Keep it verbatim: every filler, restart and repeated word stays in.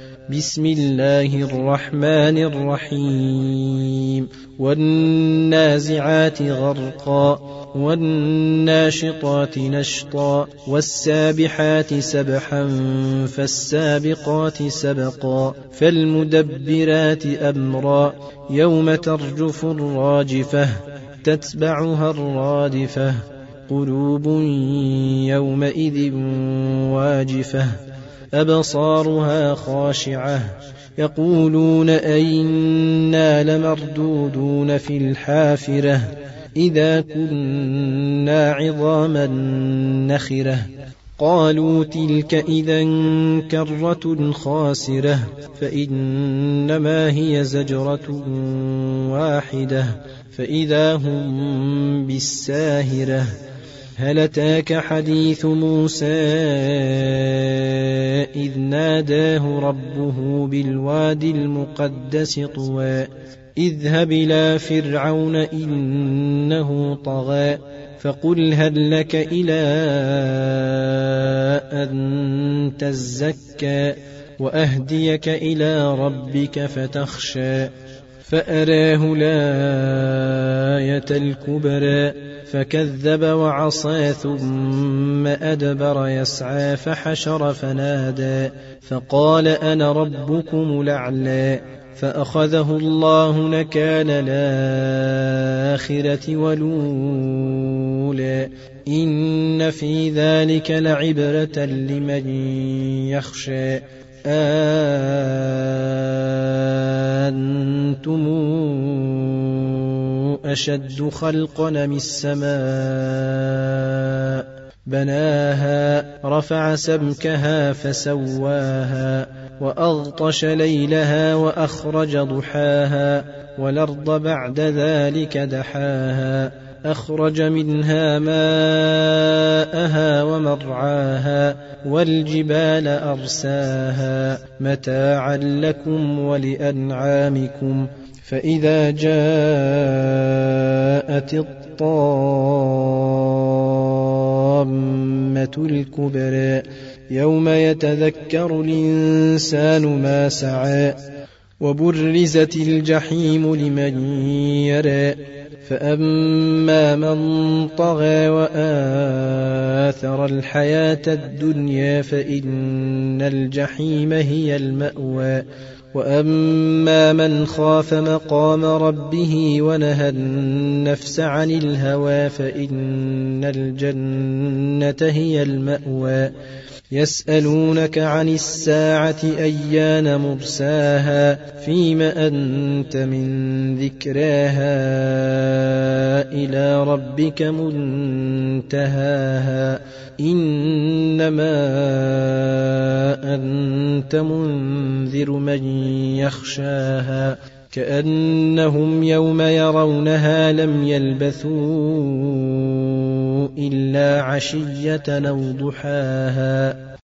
بسم الله الرحمن الرحيم والنازعات غرقا والناشطات نشطا والسابحات سبحا فالسابقات سبقا فالمدبرات أمرا يوم ترجف الراجفة تتبعها الرادفة قلوب يومئذ واجفة أبصارها خاشعة يقولون أئنا لمردودون في الحافرة إذا كنا عظاما نخرة قالوا تلك إذا كرة خاسرة فإنما هي زجرة واحدة فإذا هم بالساهرة هل أتاك حديث موسى إذ ناداه ربه بالوادي المقدس طوى اذهب إلى فرعون إنه طغى فقل هل لك إلى أن تزكى وأهديك إلى ربك فتخشى فأراه الآية الكبرى فكذب وعصى ثم أدبر يسعى فحشر فنادى فقال أنا ربكم الأعلى فأخذه الله نكال الآخرة والأولى إن في ذلك لعبرة لمن يخشى أنتم أشد خلقا من السماء بناها رفع سمكها فسواها وأغطش ليلها وأخرج ضحاها والأرض بعد ذلك دحاها أخرج منها ماءها ومرعاها والجبال أرساها متاعا لكم ولأنعامكم فإذا جاءت الطامة الكبرى يوم يتذكر الإنسان ما سعى وبرزت الجحيم لمن يرى فأما من طغى وآثر الحياة الدنيا فإن الجحيم هي المأوى وأما من خاف مقام ربه ونهى النفس عن الهوى فإن الجنة هي المأوى يسألونك عن الساعة أيان مرساها فيم أنت من ذكراها إلى ربك منتهاها إنما أنت منذر من يخشاها كأنهم يوم يرونها لم يلبثوا إلا عشية أو ضحاها